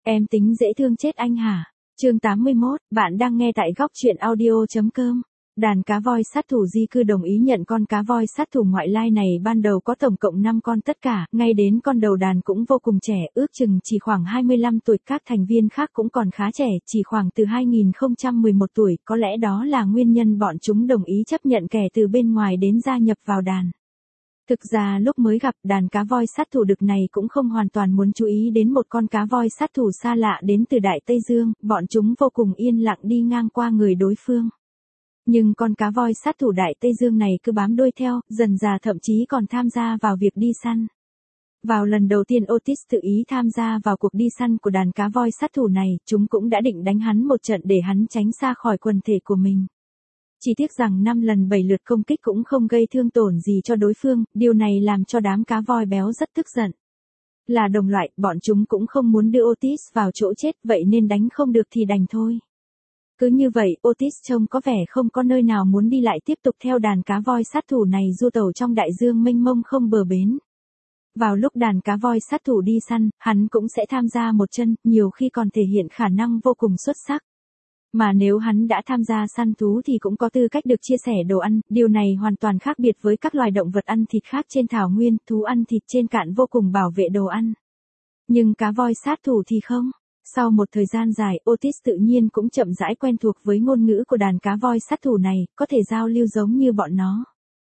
Em tính dễ thương chết anh hả? Chương 81, bạn đang nghe tại góc truyện audio.com. Đàn cá voi sát thủ di cư đồng ý nhận con cá voi sát thủ ngoại lai này ban đầu có tổng cộng 5 con tất cả, ngay đến con đầu đàn cũng vô cùng trẻ, ước chừng chỉ khoảng 25 tuổi, các thành viên khác cũng còn khá trẻ, chỉ khoảng từ 2011 tuổi, có lẽ đó là nguyên nhân bọn chúng đồng ý chấp nhận kẻ từ bên ngoài đến gia nhập vào đàn. Thực ra lúc mới gặp đàn cá voi sát thủ đực này cũng không hoàn toàn muốn chú ý đến một con cá voi sát thủ xa lạ đến từ Đại Tây Dương, bọn chúng vô cùng yên lặng đi ngang qua người đối phương. Nhưng con cá voi sát thủ Đại Tây Dương này cứ bám đuôi theo, dần dà thậm chí còn tham gia vào việc đi săn. Vào lần đầu tiên Otis tự ý tham gia vào cuộc đi săn của đàn cá voi sát thủ này, chúng cũng đã định đánh hắn một trận để hắn tránh xa khỏi quần thể của mình. Chỉ tiếc rằng 5 lần 7 lượt công kích cũng không gây thương tổn gì cho đối phương, điều này làm cho đám cá voi béo rất tức giận. Là đồng loại, bọn chúng cũng không muốn đưa Otis vào chỗ chết, vậy nên đánh không được thì đành thôi. Cứ như vậy, Otis trông có vẻ không có nơi nào muốn đi lại, tiếp tục theo đàn cá voi sát thủ này du tẩu trong đại dương mênh mông không bờ bến. Vào lúc đàn cá voi sát thủ đi săn, hắn cũng sẽ tham gia một chân, nhiều khi còn thể hiện khả năng vô cùng xuất sắc. Mà nếu hắn đã tham gia săn thú thì cũng có tư cách được chia sẻ đồ ăn, điều này hoàn toàn khác biệt với các loài động vật ăn thịt khác trên thảo nguyên, thú ăn thịt trên cạn vô cùng bảo vệ đồ ăn. Nhưng cá voi sát thủ thì không. Sau một thời gian dài, Otis tự nhiên cũng chậm rãi quen thuộc với ngôn ngữ của đàn cá voi sát thủ này, có thể giao lưu giống như bọn nó.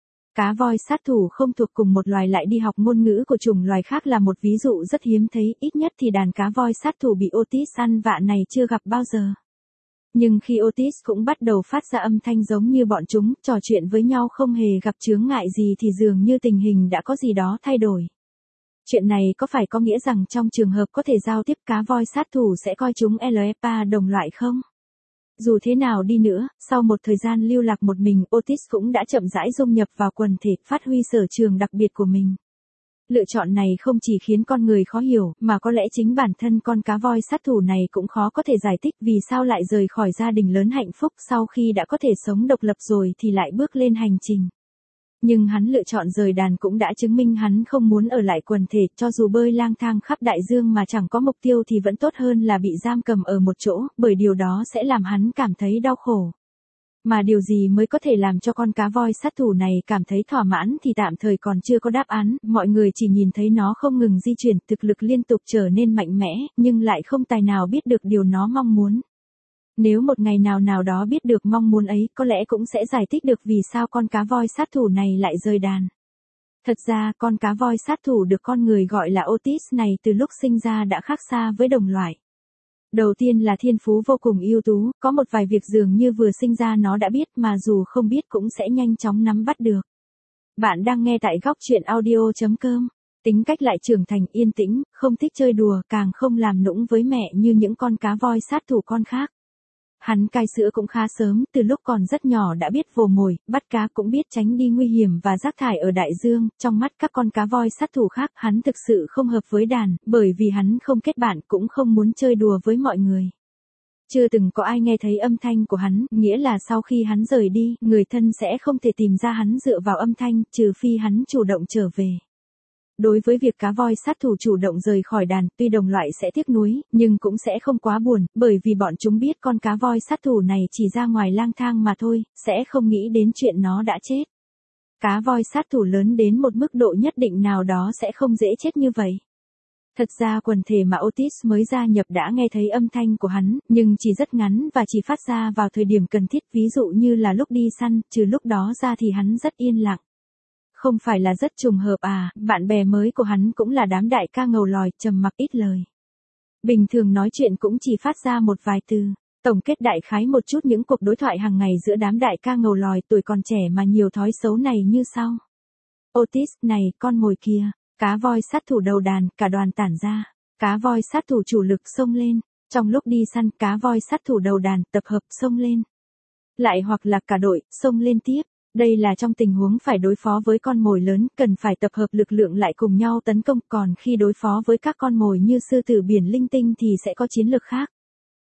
Cá voi sát thủ không thuộc cùng một loài lại đi học ngôn ngữ của chủng loài khác là một ví dụ rất hiếm thấy, ít nhất thì đàn cá voi sát thủ bị Otis ăn vạ này chưa gặp bao giờ. Nhưng khi Otis cũng bắt đầu phát ra âm thanh giống như bọn chúng, trò chuyện với nhau không hề gặp chướng ngại gì thì dường như tình hình đã có gì đó thay đổi. Chuyện này có phải có nghĩa rằng trong trường hợp có thể giao tiếp cá voi sát thủ sẽ coi chúng LFA đồng loại không? Dù thế nào đi nữa, sau một thời gian lưu lạc một mình, Otis cũng đã chậm rãi dung nhập vào quần thể, phát huy sở trường đặc biệt của mình. Lựa chọn này không chỉ khiến con người khó hiểu, mà có lẽ chính bản thân con cá voi sát thủ này cũng khó có thể giải thích vì sao lại rời khỏi gia đình lớn hạnh phúc sau khi đã có thể sống độc lập rồi thì lại bước lên hành trình. Nhưng hắn lựa chọn rời đàn cũng đã chứng minh hắn không muốn ở lại quần thể, cho dù bơi lang thang khắp đại dương mà chẳng có mục tiêu thì vẫn tốt hơn là bị giam cầm ở một chỗ, bởi điều đó sẽ làm hắn cảm thấy đau khổ. Mà điều gì mới có thể làm cho con cá voi sát thủ này cảm thấy thỏa mãn thì tạm thời còn chưa có đáp án, mọi người chỉ nhìn thấy nó không ngừng di chuyển, thực lực liên tục trở nên mạnh mẽ, nhưng lại không tài nào biết được điều nó mong muốn. Nếu một ngày nào đó biết được mong muốn ấy, có lẽ cũng sẽ giải thích được vì sao con cá voi sát thủ này lại rời đàn. Thật ra, con cá voi sát thủ được con người gọi là Otis này từ lúc sinh ra đã khác xa với đồng loại. Đầu tiên là thiên phú vô cùng ưu tú, có một vài việc dường như vừa sinh ra nó đã biết mà dù không biết cũng sẽ nhanh chóng nắm bắt được. Bạn đang nghe tại góc truyện audio.com. Tính cách lại trưởng thành yên tĩnh, không thích chơi đùa, càng không làm nũng với mẹ như những con cá voi sát thủ con khác. Hắn cai sữa cũng khá sớm, từ lúc còn rất nhỏ đã biết vồ mồi, bắt cá cũng biết tránh đi nguy hiểm và rác thải ở đại dương, trong mắt các con cá voi sát thủ khác, hắn thực sự không hợp với đàn, bởi vì hắn không kết bạn cũng không muốn chơi đùa với mọi người. Chưa từng có ai nghe thấy âm thanh của hắn, nghĩa là sau khi hắn rời đi, người thân sẽ không thể tìm ra hắn dựa vào âm thanh, trừ phi hắn chủ động trở về. Đối với việc cá voi sát thủ chủ động rời khỏi đàn, tuy đồng loại sẽ tiếc nuối, nhưng cũng sẽ không quá buồn, bởi vì bọn chúng biết con cá voi sát thủ này chỉ ra ngoài lang thang mà thôi, sẽ không nghĩ đến chuyện nó đã chết. Cá voi sát thủ lớn đến một mức độ nhất định nào đó sẽ không dễ chết như vậy. Thật ra quần thể mà Otis mới gia nhập đã nghe thấy âm thanh của hắn, nhưng chỉ rất ngắn và chỉ phát ra vào thời điểm cần thiết, ví dụ như là lúc đi săn, trừ lúc đó ra thì hắn rất yên lặng. Không phải là rất trùng hợp à, bạn bè mới của hắn cũng là đám đại ca ngầu lòi, trầm mặc ít lời. Bình thường nói chuyện cũng chỉ phát ra một vài từ. Tổng kết đại khái một chút những cuộc đối thoại hàng ngày giữa đám đại ca ngầu lòi tuổi còn trẻ mà nhiều thói xấu này như sau. Otis, này, con mồi kia. Cá voi sát thủ đầu đàn, cả đoàn tản ra. Cá voi sát thủ chủ lực xông lên. Trong lúc đi săn, cá voi sát thủ đầu đàn, tập hợp xông lên. Lại hoặc là cả đội, xông lên tiếp. Đây là trong tình huống phải đối phó với con mồi lớn, cần phải tập hợp lực lượng lại cùng nhau tấn công, còn khi đối phó với các con mồi như sư tử biển linh tinh thì sẽ có chiến lược khác.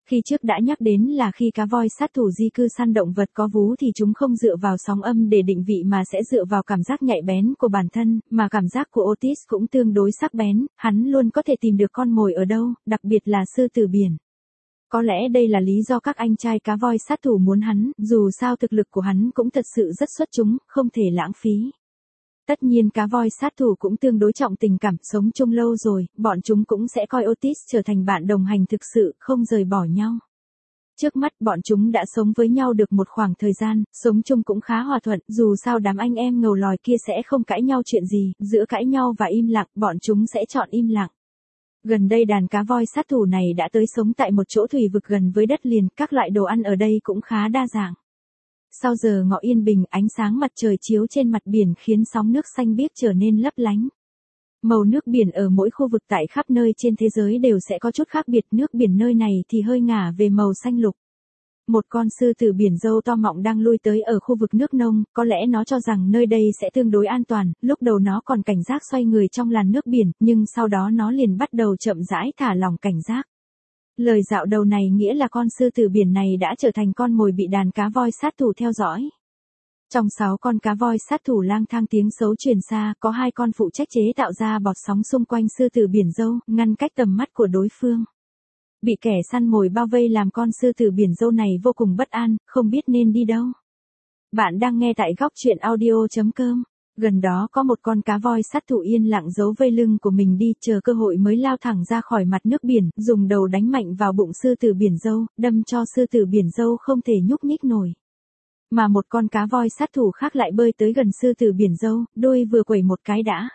Khi trước đã nhắc đến là khi cá voi sát thủ di cư săn động vật có vú thì chúng không dựa vào sóng âm để định vị mà sẽ dựa vào cảm giác nhạy bén của bản thân, mà cảm giác của Otis cũng tương đối sắc bén, hắn luôn có thể tìm được con mồi ở đâu, đặc biệt là sư tử biển. Có lẽ đây là lý do các anh trai cá voi sát thủ muốn hắn, dù sao thực lực của hắn cũng thật sự rất xuất chúng, không thể lãng phí. Tất nhiên cá voi sát thủ cũng tương đối trọng tình cảm, sống chung lâu rồi, bọn chúng cũng sẽ coi Otis trở thành bạn đồng hành thực sự, không rời bỏ nhau. Trước mắt bọn chúng đã sống với nhau được một khoảng thời gian, sống chung cũng khá hòa thuận, dù sao đám anh em ngầu lòi kia sẽ không cãi nhau chuyện gì, giữa cãi nhau và im lặng, bọn chúng sẽ chọn im lặng. Gần đây đàn cá voi sát thủ này đã tới sống tại một chỗ thủy vực gần với đất liền, các loại đồ ăn ở đây cũng khá đa dạng. Sau giờ ngọ yên bình, ánh sáng mặt trời chiếu trên mặt biển khiến sóng nước xanh biếc trở nên lấp lánh. Màu nước biển ở mỗi khu vực tại khắp nơi trên thế giới đều sẽ có chút khác biệt, nước biển nơi này thì hơi ngả về màu xanh lục. Một con sư tử biển râu to mọng đang lui tới ở khu vực nước nông, có lẽ nó cho rằng nơi đây sẽ tương đối an toàn, lúc đầu nó còn cảnh giác xoay người trong làn nước biển, nhưng sau đó nó liền bắt đầu chậm rãi thả lỏng cảnh giác. Lời dạo đầu này nghĩa là con sư tử biển này đã trở thành con mồi bị đàn cá voi sát thủ theo dõi. Trong 6 con cá voi sát thủ lang thang tiếng xấu truyền xa, có 2 con phụ trách chế tạo ra bọt sóng xung quanh sư tử biển râu, ngăn cách tầm mắt của đối phương. Bị kẻ săn mồi bao vây làm con sư tử biển râu này vô cùng bất an, không biết nên đi đâu. Bạn đang nghe tại góc truyện audio.com. Gần đó có một con cá voi sát thủ yên lặng giấu vây lưng của mình đi, chờ cơ hội mới lao thẳng ra khỏi mặt nước biển, dùng đầu đánh mạnh vào bụng sư tử biển râu, đâm cho sư tử biển râu không thể nhúc nhích nổi. Mà một con cá voi sát thủ khác lại bơi tới gần sư tử biển râu, đuôi vừa quẩy một cái đã.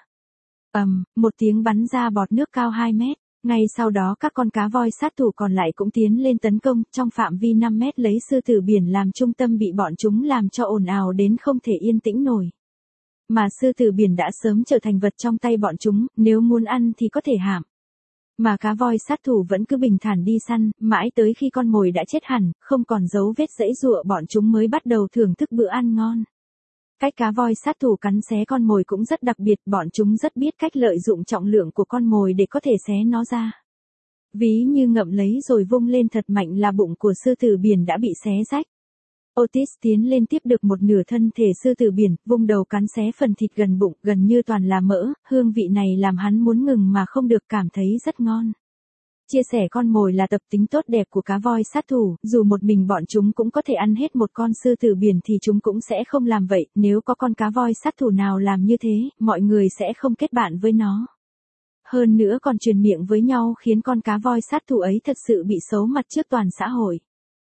Một tiếng bắn ra bọt nước cao 2 mét. Ngay sau đó các con cá voi sát thủ còn lại cũng tiến lên tấn công, trong phạm vi 5 mét lấy sư tử biển làm trung tâm bị bọn chúng làm cho ồn ào đến không thể yên tĩnh nổi. Mà sư tử biển đã sớm trở thành vật trong tay bọn chúng, nếu muốn ăn thì có thể hãm. Mà cá voi sát thủ vẫn cứ bình thản đi săn, mãi tới khi con mồi đã chết hẳn, không còn dấu vết giãy giụa bọn chúng mới bắt đầu thưởng thức bữa ăn ngon. Cách cá voi sát thủ cắn xé con mồi cũng rất đặc biệt, bọn chúng rất biết cách lợi dụng trọng lượng của con mồi để có thể xé nó ra. Ví như ngậm lấy rồi vung lên thật mạnh là bụng của sư tử biển đã bị xé rách. Otis tiến lên tiếp được một nửa thân thể sư tử biển, vung đầu cắn xé phần thịt gần bụng, gần như toàn là mỡ, hương vị này làm hắn muốn ngừng mà không được, cảm thấy rất ngon. Chia sẻ con mồi là tập tính tốt đẹp của cá voi sát thủ, dù một mình bọn chúng cũng có thể ăn hết một con sư tử biển thì chúng cũng sẽ không làm vậy, nếu có con cá voi sát thủ nào làm như thế, mọi người sẽ không kết bạn với nó. Hơn nữa còn truyền miệng với nhau khiến con cá voi sát thủ ấy thật sự bị xấu mặt trước toàn xã hội.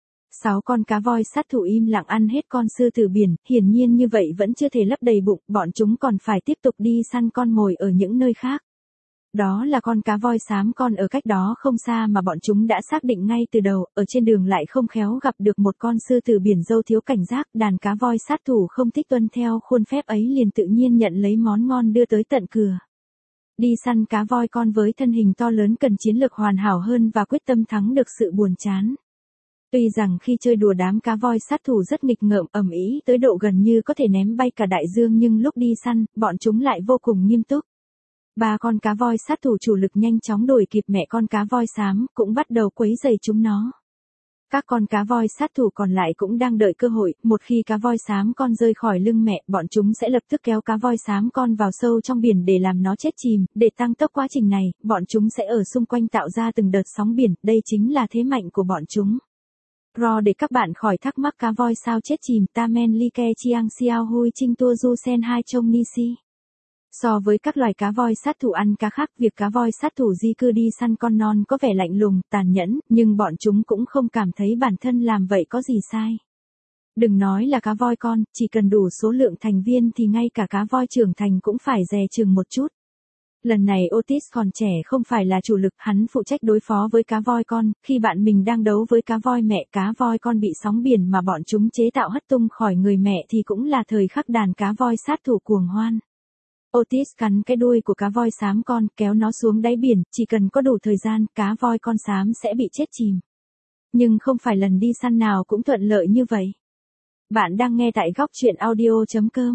6 con cá voi sát thủ im lặng ăn hết con sư tử biển, hiển nhiên như vậy vẫn chưa thể lấp đầy bụng, bọn chúng còn phải tiếp tục đi săn con mồi ở những nơi khác. Đó là con cá voi xám con ở cách đó không xa mà bọn chúng đã xác định ngay từ đầu, ở trên đường lại không khéo gặp được một con sư tử biển râu thiếu cảnh giác, đàn cá voi sát thủ không thích tuân theo khuôn phép ấy liền tự nhiên nhận lấy món ngon đưa tới tận cửa. Đi săn cá voi con với thân hình to lớn cần chiến lược hoàn hảo hơn và quyết tâm thắng được sự buồn chán. Tuy rằng khi chơi đùa đám cá voi sát thủ rất nghịch ngợm ầm ĩ tới độ gần như có thể ném bay cả đại dương, nhưng lúc đi săn, bọn chúng lại vô cùng nghiêm túc. 3 con cá voi sát thủ chủ lực nhanh chóng đuổi kịp mẹ con cá voi xám, cũng bắt đầu quấy rầy chúng nó. Các con cá voi sát thủ còn lại cũng đang đợi cơ hội, một khi cá voi xám con rơi khỏi lưng mẹ, bọn chúng sẽ lập tức kéo cá voi xám con vào sâu trong biển để làm nó chết chìm, để tăng tốc quá trình này, bọn chúng sẽ ở xung quanh tạo ra từng đợt sóng biển, đây chính là thế mạnh của bọn chúng. Để các bạn khỏi thắc mắc cá voi sao chết chìm, Tamen Like Chiang Xiao Hui Trinh Tua Du Sen Hai Trông Nisi. So với các loài cá voi sát thủ ăn cá khác, việc cá voi sát thủ di cư đi săn con non có vẻ lạnh lùng, tàn nhẫn, nhưng bọn chúng cũng không cảm thấy bản thân làm vậy có gì sai. Đừng nói là cá voi con, chỉ cần đủ số lượng thành viên thì ngay cả cá voi trưởng thành cũng phải dè chừng một chút. Lần này Otis còn trẻ không phải là chủ lực, hắn phụ trách đối phó với cá voi con, khi bạn mình đang đấu với cá voi mẹ, cá voi con bị sóng biển mà bọn chúng chế tạo hất tung khỏi người mẹ thì cũng là thời khắc đàn cá voi sát thủ cuồng hoan. Otis cắn cái đuôi của cá voi xám con, kéo nó xuống đáy biển, chỉ cần có đủ thời gian, cá voi con xám sẽ bị chết chìm. Nhưng không phải lần đi săn nào cũng thuận lợi như vậy. Bạn đang nghe tại góc truyện audio.com.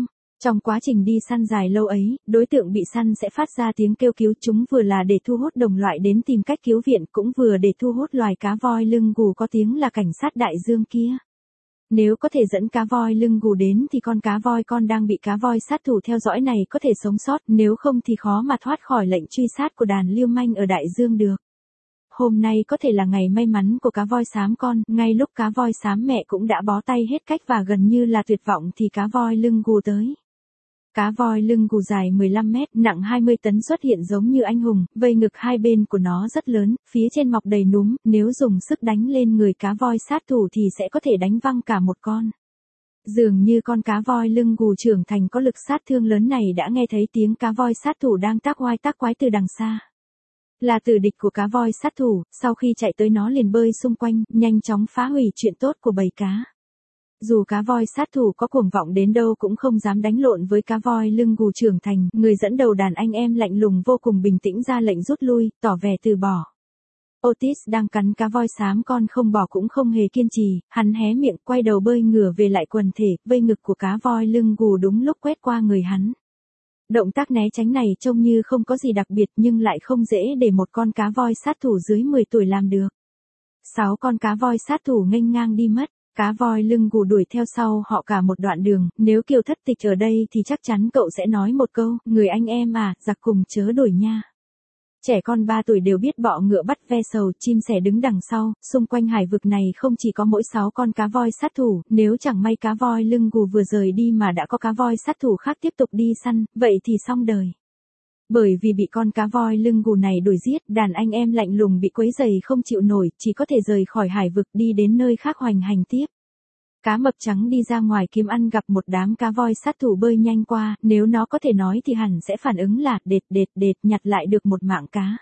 Trong quá trình đi săn dài lâu ấy, đối tượng bị săn sẽ phát ra tiếng kêu cứu, chúng vừa là để thu hút đồng loại đến tìm cách cứu viện, cũng vừa để thu hút loài cá voi lưng gù có tiếng là cảnh sát đại dương kia. Nếu có thể dẫn cá voi lưng gù đến thì con cá voi con đang bị cá voi sát thủ theo dõi này có thể sống sót, nếu không thì khó mà thoát khỏi lệnh truy sát của đàn lưu manh ở đại dương được. Hôm nay có thể là ngày may mắn của cá voi xám con, ngay lúc cá voi xám mẹ cũng đã bó tay hết cách và gần như là tuyệt vọng thì cá voi lưng gù tới. Cá voi lưng gù dài 15 mét, nặng 20 tấn xuất hiện giống như anh hùng, vây ngực hai bên của nó rất lớn, phía trên mọc đầy núm, nếu dùng sức đánh lên người cá voi sát thủ thì sẽ có thể đánh văng cả một con. Dường như con cá voi lưng gù trưởng thành có lực sát thương lớn này đã nghe thấy tiếng cá voi sát thủ đang tác oai tác quái từ đằng xa. Là tử địch của cá voi sát thủ, sau khi chạy tới nó liền bơi xung quanh, nhanh chóng phá hủy chuyện tốt của bầy cá. Dù cá voi sát thủ có cuồng vọng đến đâu cũng không dám đánh lộn với cá voi lưng gù trưởng thành, người dẫn đầu đàn anh em lạnh lùng vô cùng bình tĩnh ra lệnh rút lui, tỏ vẻ từ bỏ. Otis đang cắn cá voi xám con không bỏ cũng không hề kiên trì, hắn hé miệng quay đầu bơi ngửa về lại quần thể, vây ngực của cá voi lưng gù đúng lúc quét qua người hắn. Động tác né tránh này trông như không có gì đặc biệt nhưng lại không dễ để một con cá voi sát thủ dưới 10 tuổi làm được. 6 con cá voi sát thủ nghênh ngang đi mất. Cá voi lưng gù đuổi theo sau họ cả một đoạn đường, nếu Kiều Thất Tịch ở đây thì chắc chắn cậu sẽ nói một câu, người anh em à, giặc cùng chớ đuổi nha. Trẻ con 3 tuổi đều biết bọ ngựa bắt ve sầu, chim sẻ đứng đằng sau, xung quanh hải vực này không chỉ có mỗi 6 con cá voi sát thủ, nếu chẳng may cá voi lưng gù vừa rời đi mà đã có cá voi sát thủ khác tiếp tục đi săn, vậy thì xong đời. Bởi vì bị con cá voi lưng gù này đuổi giết, đàn anh em lạnh lùng bị quấy rầy không chịu nổi, chỉ có thể rời khỏi hải vực đi đến nơi khác hoành hành tiếp. Cá mập trắng đi ra ngoài kiếm ăn gặp một đám cá voi sát thủ bơi nhanh qua, nếu nó có thể nói thì hẳn sẽ phản ứng là đệt nhặt lại được một mạng cá.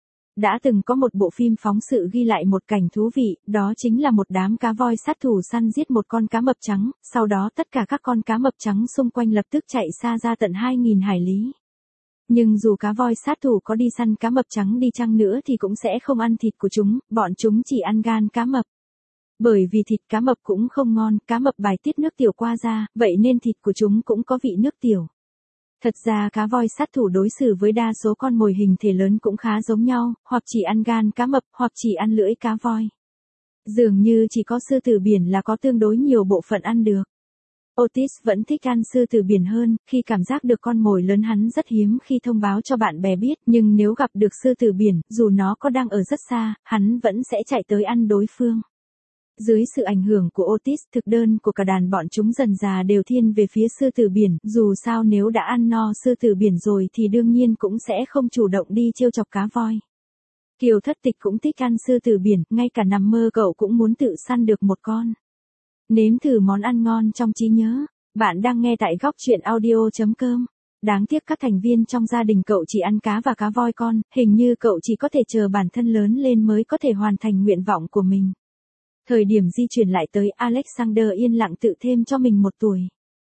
Đã từng có một bộ phim phóng sự ghi lại một cảnh thú vị, đó chính là một đám cá voi sát thủ săn giết một con cá mập trắng, sau đó tất cả các con cá mập trắng xung quanh lập tức chạy xa ra tận 2.000 hải lý. Nhưng dù cá voi sát thủ có đi săn cá mập trắng đi chăng nữa thì cũng sẽ không ăn thịt của chúng, bọn chúng chỉ ăn gan cá mập. Bởi vì thịt cá mập cũng không ngon, cá mập bài tiết nước tiểu qua da, vậy nên thịt của chúng cũng có vị nước tiểu. Thật ra cá voi sát thủ đối xử với đa số con mồi hình thể lớn cũng khá giống nhau, hoặc chỉ ăn gan cá mập, hoặc chỉ ăn lưỡi cá voi. Dường như chỉ có sư tử biển là có tương đối nhiều bộ phận ăn được. Otis vẫn thích ăn sư tử biển hơn, khi cảm giác được con mồi lớn hắn rất hiếm khi thông báo cho bạn bè biết, nhưng nếu gặp được sư tử biển, dù nó có đang ở rất xa, hắn vẫn sẽ chạy tới ăn đối phương. Dưới sự ảnh hưởng của Otis, thực đơn của cả đàn bọn chúng dần dà đều thiên về phía sư tử biển, dù sao nếu đã ăn no sư tử biển rồi thì đương nhiên cũng sẽ không chủ động đi trêu chọc cá voi. Kiều Thất Tịch cũng thích ăn sư tử biển, ngay cả nằm mơ cậu cũng muốn tự săn được một con. Nếm thử món ăn ngon trong trí nhớ. Bạn đang nghe tại góc truyện audio.com. Đáng tiếc các thành viên trong gia đình cậu chỉ ăn cá và cá voi con, hình như cậu chỉ có thể chờ bản thân lớn lên mới có thể hoàn thành nguyện vọng của mình. Thời điểm di chuyển lại tới, Alexander yên lặng tự thêm cho mình 1 tuổi.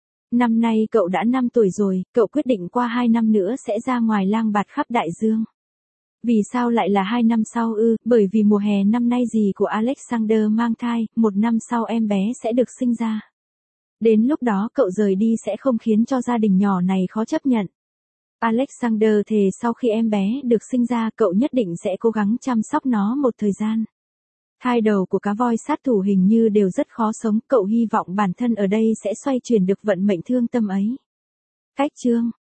Năm nay cậu đã 5 tuổi rồi, cậu quyết định qua 2 năm nữa sẽ ra ngoài lang bạt khắp đại dương. Vì sao lại là 2 năm sau ư? Bởi vì mùa hè năm nay dì của Alexander mang thai, 1 năm sau em bé sẽ được sinh ra. Đến lúc đó cậu rời đi sẽ không khiến cho gia đình nhỏ này khó chấp nhận. Alexander thề sau khi em bé được sinh ra cậu nhất định sẽ cố gắng chăm sóc nó một thời gian. Thai đầu của cá voi sát thủ hình như đều rất khó sống, cậu hy vọng bản thân ở đây sẽ xoay chuyển được vận mệnh thương tâm ấy. Cách chương